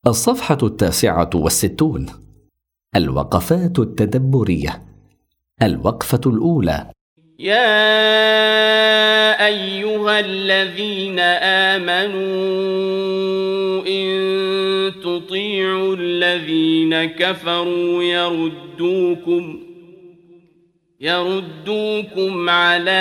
الصفحة 69. الوقفات التدبرية. الوقفة الأولى: يا أيها الذين آمنوا إن تطيعوا الذين كفروا يردوكم على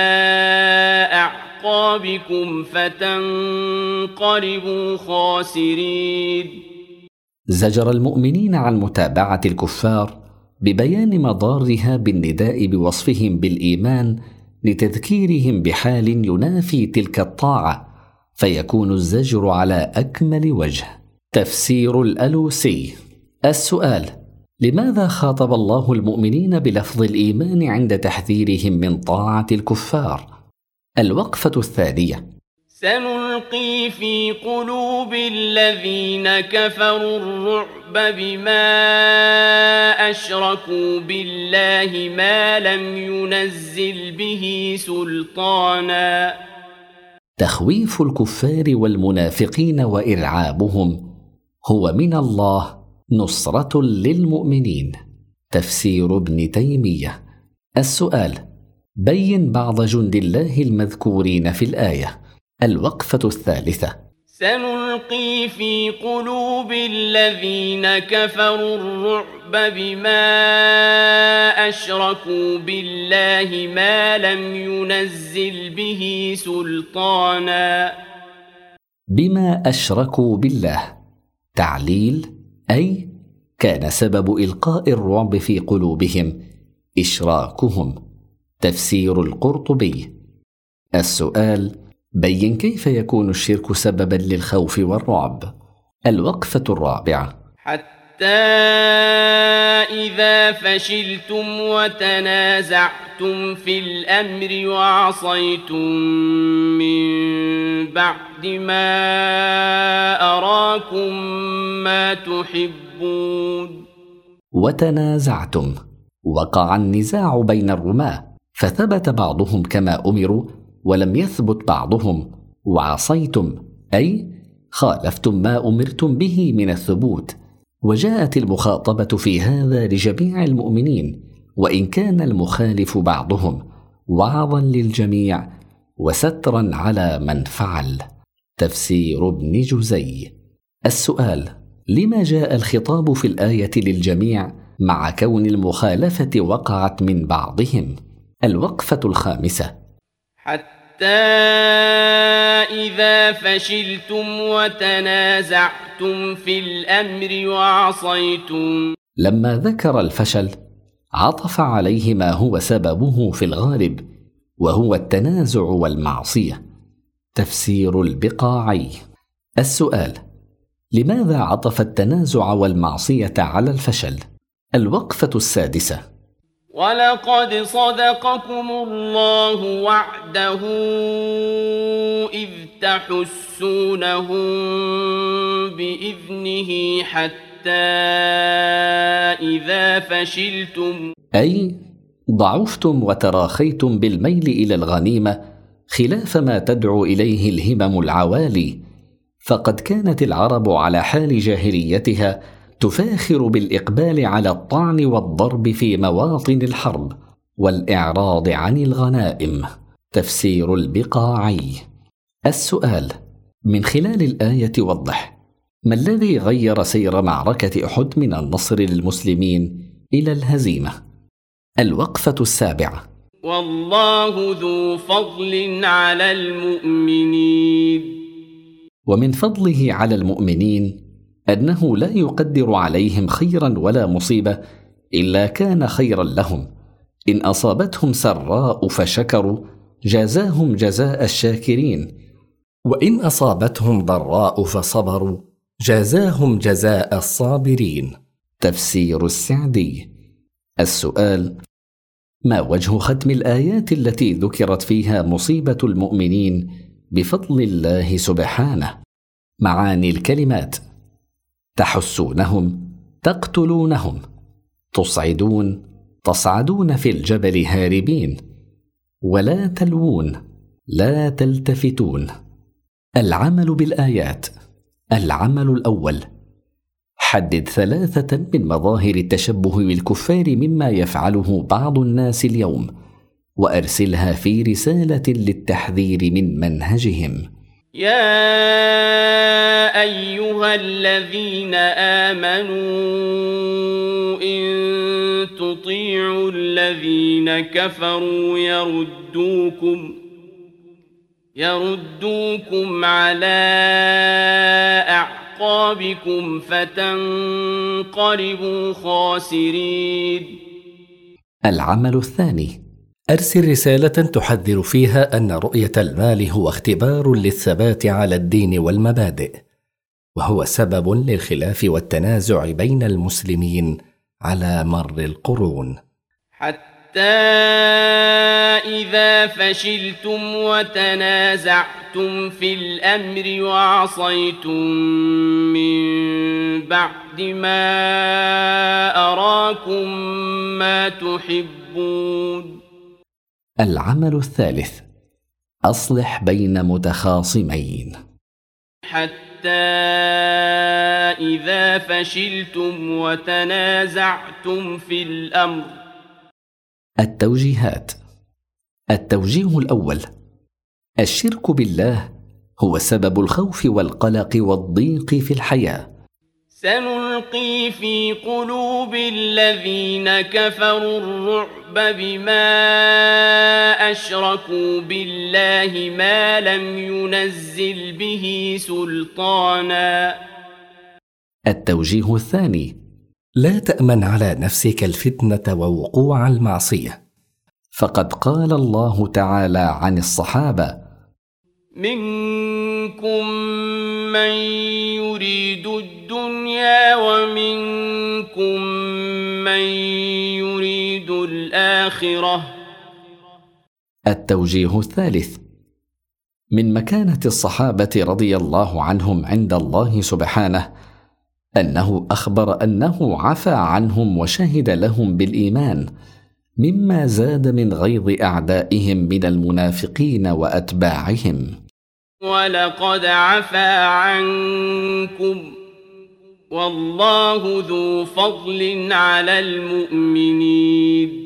أعقابكم فتنقلبوا خاسرين. زجر المؤمنين عن متابعة الكفار ببيان مضارها بالنداء بوصفهم بالإيمان لتذكيرهم بحال ينافي تلك الطاعة، فيكون الزجر على أكمل وجه. تفسير الألوسي. السؤال: لماذا خاطب الله المؤمنين بلفظ الإيمان عند تحذيرهم من طاعة الكفار؟ الوقفة الثانية: سنلقي في قلوب الذين كفروا الرعب بما أشركوا بالله ما لم ينزل به سلطانا. تخويف الكفار والمنافقين وإرعابهم هو من الله نصرة للمؤمنين. تفسير ابن تيمية. السؤال: بين بعض جند الله المذكورين في الآية. الوقفة الثالثة: سنلقي في قلوب الذين كفروا الرعب بما أشركوا بالله ما لم ينزل به سلطانا. بما أشركوا بالله. تعليل: أي كان سبب إلقاء الرعب في قلوبهم إشراكهم. تفسير القرطبي. السؤال: بين كيف يكون الشرك سببا للخوف والرعب. الوقفة الرابعة: حتى إذا فشلتم وتنازعتم في الأمر وعصيتم من بعد ما أراكم ما تحبون. وتنازعتم، وقع النزاع بين الرماة فثبت بعضهم كما أمروا ولم يثبت بعضهم. وعصيتم أي خالفتم ما أمرتم به من الثبوت. وجاءت المخاطبة في هذا لجميع المؤمنين وإن كان المخالف بعضهم، وعظا للجميع وسترا على من فعل. تفسير ابن جزي. السؤال: لما جاء الخطاب في الآية للجميع مع كون المخالفة وقعت من بعضهم؟ الوقفة الخامسة: حتى إذا فشلتم وتنازعتم في الأمر وعصيتم. لما ذكر الفشل عطف عليه ما هو سببه في الغالب وهو التنازع والمعصية. تفسير البقاعي. السؤال: لماذا عطف التنازع والمعصية على الفشل؟ الوقفة السادسة: ولقد صدقكم الله وعده إذ تحسونهم بإذنه حتى إذا فشلتم، أي ضعفتم وتراخيتم بالميل إلى الغنيمة خلاف ما تدعو إليه الهمم العوالي. فقد كانت العرب على حال جاهليتها تفاخر بالإقبال على الطعن والضرب في مواطن الحرب والإعراض عن الغنائم. تفسير البقاعي. السؤال: من خلال الآية وضح ما الذي غير سير معركة أحد من النصر للمسلمين إلى الهزيمة. الوقفة السابعة: والله ذو فضل على المؤمنين. ومن فضله على المؤمنين أنه لا يقدر عليهم خيرا ولا مصيبة إلا كان خيرا لهم. إن أصابتهم سراء فشكروا جازاهم جزاء الشاكرين، وإن أصابتهم ضراء فصبروا جازاهم جزاء الصابرين. تفسير السعدي. السؤال: ما وجه ختم الآيات التي ذكرت فيها مصيبة المؤمنين بفضل الله سبحانه؟ معاني الكلمات: تحسونهم، تقتلونهم، تصعدون، تصعدون في الجبل هاربين، ولا تلوون، لا تلتفتون. العمل بالآيات. العمل الأول: حدد 3 من مظاهر التشبه بالكفار مما يفعله بعض الناس اليوم، وأرسلها في رسالة للتحذير من منهجهم. يا أيها الذين آمنوا إن تطيعوا الذين كفروا يردوكم على أعقابكم فتنقلبوا خاسرين. العمل الثاني: أرسل رسالة تحذر فيها أن رؤية المال هو اختبار للثبات على الدين والمبادئ، وهو سبب للخلاف والتنازع بين المسلمين على مر القرون، حتى إذا فشلتم وتنازعتم في الأمر وعصيتم من بعد ما أراكم ما تحبون. العمل الثالث: أصلح بين متخاصمين. حتى إذا فشلتم وتنازعتم في الأمر. التوجيهات. التوجيه الأول: الشرك بالله هو سبب الخوف والقلق والضيق في الحياة. سنلقي في قلوب الذين كفروا الرعب بما أشركوا بالله ما لم ينزل به سلطانا. التوجيه الثاني: لا تأمن على نفسك الفتنة ووقوع المعصية، فقد قال الله تعالى عن الصحابة: منكم من يريد الدنيا ومنكم من يريد الآخرة. التوجيه الثالث: من مكانة الصحابة رضي الله عنهم عند الله سبحانه أنه أخبر أنه عفى عنهم وشهد لهم بالإيمان، مما زاد من غيظ أعدائهم من المنافقين وأتباعهم. ولقد عفا عنكم والله ذو فضل على المؤمنين.